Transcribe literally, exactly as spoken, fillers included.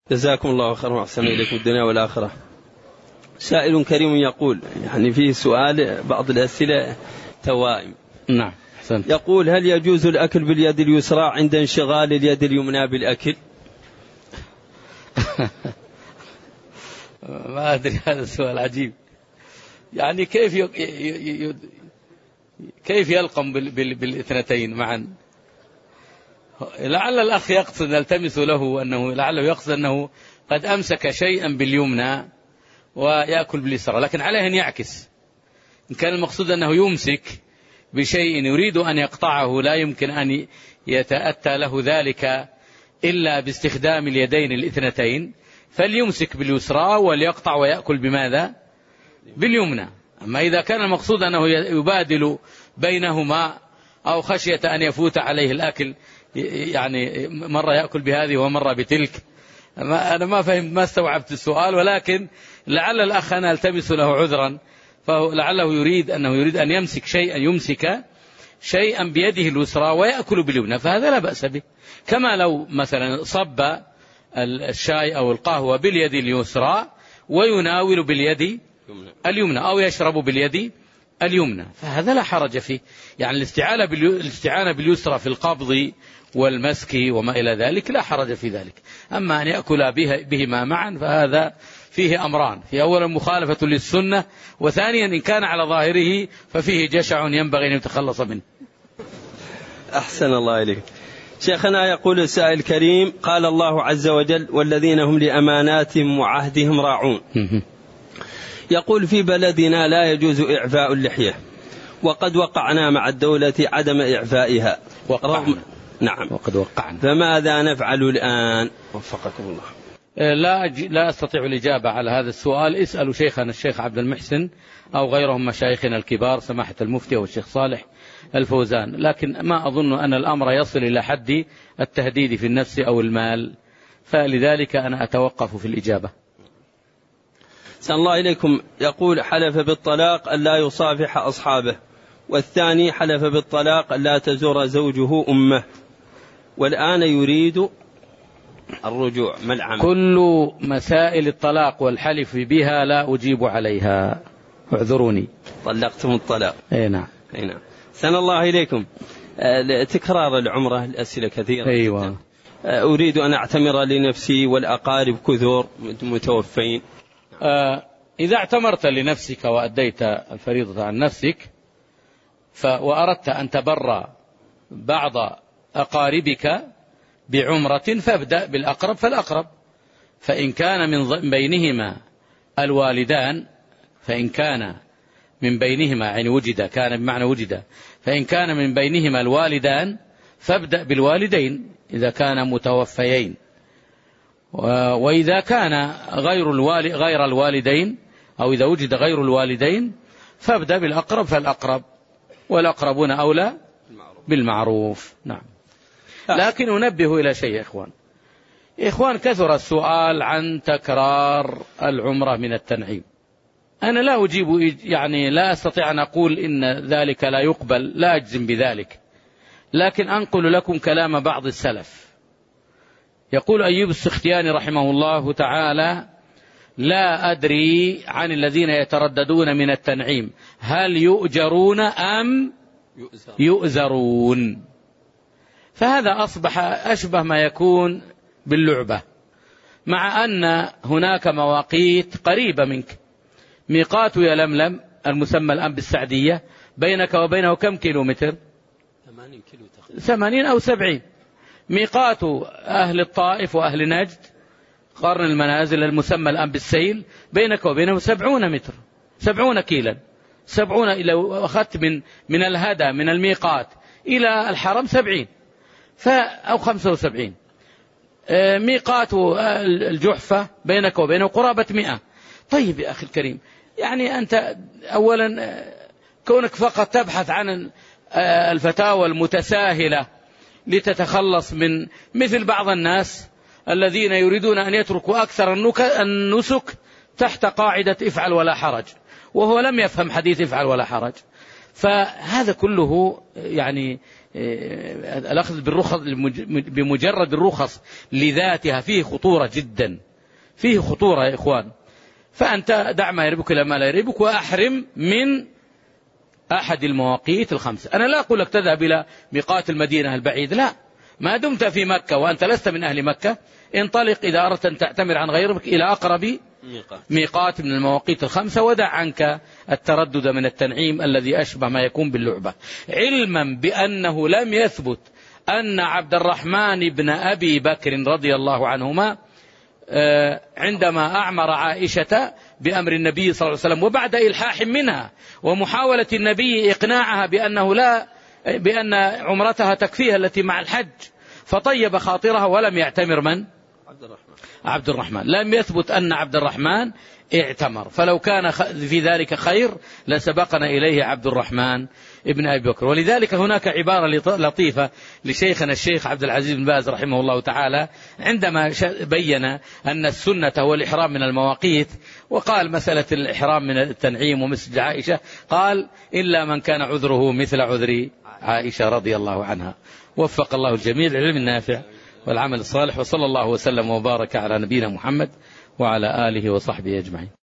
جزاكم الله خيرا وأحسن إليكم الدنيا والآخرة. سائل كريم يقول، يعني فيه سؤال بعض الأسئلة توائم. نعم حسنت. يقول: هل يجوز الأكل باليد اليسرى عند انشغال اليد اليمنى بالأكل؟ ما أدري، هذا السؤال عجيب. يعني كيف ي... ي... ي... كيف يلقم بال... بال... بالاثنتين معا؟ لعل الأخ يقصد، نلتمس له أنه لعله يقصد أنه قد أمسك شيئا باليمنى ويأكل باليسرى، لكن عليه أن يعكس. إن كان المقصود أنه يمسك بشيء يريد أن يقطعه لا يمكن أن يتأتى له ذلك إلا باستخدام اليدين الاثنتين، فليمسك باليسرى وليقطع ويأكل بماذا؟ باليمنى. أما إذا كان المقصود أنه يبادل بينهما أو خشية أن يفوت عليه الأكل، يعني مرة يأكل بهذه ومرة بتلك، أنا ما فهمت، ما استوعبت السؤال، ولكن لعل الأخ أنا التمس له عذرا، فلعله يريد أنه يريد أن يمسك شيئا يمسك شيئا بيده اليسرى ويأكل باليمنى، فهذا لا بأس به. كما لو مثلا صب الشاي أو القهوة باليد اليسرى ويناول باليد اليمنى أو يشرب باليد اليمنى، فهذا لا حرج فيه. يعني الاستعانة الاستعانة باليسرى في القبض والمسك وما إلى ذلك لا حرج في ذلك. أما أن يأكل بهما معا فهذا فيه أمران: في أولا مخالفة للسنة، وثانيا إن كان على ظاهره ففيه جشع ينبغي أن يتخلص منه. أحسن الله إليك. شيخنا يقول السائل الكريم: قال الله عز وجل: والذين هم لأماناتهم وعهدهم راعون. يقول: في بلدنا لا يجوز إعفاء اللحية، وقد وقعنا مع الدولة عدم إعفائها. وقعنا. نعم وقد وقعنا. فماذا نفعل الآن؟ وفقكم الله. لا لا أستطيع الإجابة على هذا السؤال. اسألوا شيخنا الشيخ عبد المحسن أو غيرهم مشايخنا الكبار، سماحة المفتي والشيخ صالح الفوزان، لكن ما أظن أن الأمر يصل إلى حد التهديد في النفس أو المال، فلذلك أنا أتوقف في الإجابة. سأل الله إليكم. يقول: حلف بالطلاق أن لا يصافح أصحابه، والثاني حلف بالطلاق أن لا تزور زوجه أمه، والآن يريد الرجوع، ما العمل؟ كل مسائل الطلاق والحلف بها لا أجيب عليها، اعذروني. طلقتم الطلاق. اي نعم. اي نعم. سأل الله إليكم. تكرار العمرة، الأسئلة كثيرة. أيوة. أريد أن أعتمر لنفسي والأقارب كثر متوفين. آه إذا اعتمرت لنفسك وأديت الفريضة عن نفسك وأردت أن تبر بعض أقاربك بعمرة فابدأ بالأقرب فالأقرب، فإن كان من بينهما الوالدان، فإن كان من بينهما يعني وجد، كان بمعنى وجد، فإن كان من بينهما الوالدان فابدأ بالوالدين إذا كان متوفيين، وإذا كان غير الوالد غير الوالدين أو إذا وجد غير الوالدين فابدأ بالأقرب فالأقرب، والأقربون أولى بالمعروف. نعم. لكن أنبه إلى شيء يا إخوان. إخوان كثر السؤال عن تكرار العمرة من التنعيم. أنا لا أجيب، يعني لا أستطيع أن أقول إن ذلك لا يقبل، لا أجزم بذلك، لكن أنقل لكم كلام بعض السلف. يقول أيوب السختياني رحمه الله تعالى: لا أدري عن الذين يترددون من التنعيم هل يؤجرون أم يؤزرون. فهذا أصبح أشبه ما يكون باللعبة، مع أن هناك مواقيت قريبة منك. ميقات يا لملم المسمى الآن بالسعدية بينك وبينه كم كيلومتر؟ ثمانين أو سبعين. ميقات أهل الطائف وأهل نجد قرن المنازل المسمى الآن بالسيل بينك وبينه سبعون متر، سبعون كيلا، سبعون لو أخذت من من الهدى من الميقات إلى الحرم سبعين أو خمسة وسبعين. ميقات الجحفة بينك وبينه قرابة مئة. طيب يا أخي الكريم، يعني أنت أولا كونك فقط تبحث عن الفتاوى المتساهلة لتتخلص من مثل بعض الناس الذين يريدون أن يتركوا أكثر النسك تحت قاعدة افعل ولا حرج، وهو لم يفهم حديث افعل ولا حرج. فهذا كله يعني الأخذ بالرخص بمجرد الرخص لذاتها فيه خطورة جدا، فيه خطورة يا إخوان. فأنت دع ما يريبك إلى ما لا يريبك، وأحرم من أحد المواقيت الخمسة. أنا لا أقول لك تذهب إلى ميقات المدينة البعيد، لا، ما دمت في مكة وأنت لست من أهل مكة انطلق إذا أردت أن تعتمر عن غيرك إلى أقرب ميقات من المواقيت الخمسة، ودع عنك التردد من التنعيم الذي أشبه ما يكون باللعبة، علما بأنه لم يثبت أن عبد الرحمن بن أبي بكر رضي الله عنهما عندما أعمر عائشة بأمر النبي صلى الله عليه وسلم وبعد إلحاح منها ومحاولة النبي إقناعها بأنه لا بأن عمرتها تكفيها التي مع الحج، فطيب خاطرها ولم يعتمر من؟ عبد الرحمن. عبد الرحمن لم يثبت أن عبد الرحمن اعتمر، فلو كان في ذلك خير لسبقنا إليه عبد الرحمن ابن أبي بكر. ولذلك هناك عبارة لطيفة لشيخنا الشيخ عبد العزيز بن باز رحمه الله تعالى عندما بين أن السنة هو الإحرام من المواقيت، وقال مسألة الإحرام من التنعيم ومسجد عائشة، قال إلا من كان عذره مثل عذر عائشة رضي الله عنها. وفق الله الجميع للعلم النافع والعمل الصالح، وصلى الله وسلم وبارك على نبينا محمد وعلى آله وصحبه أجمعين.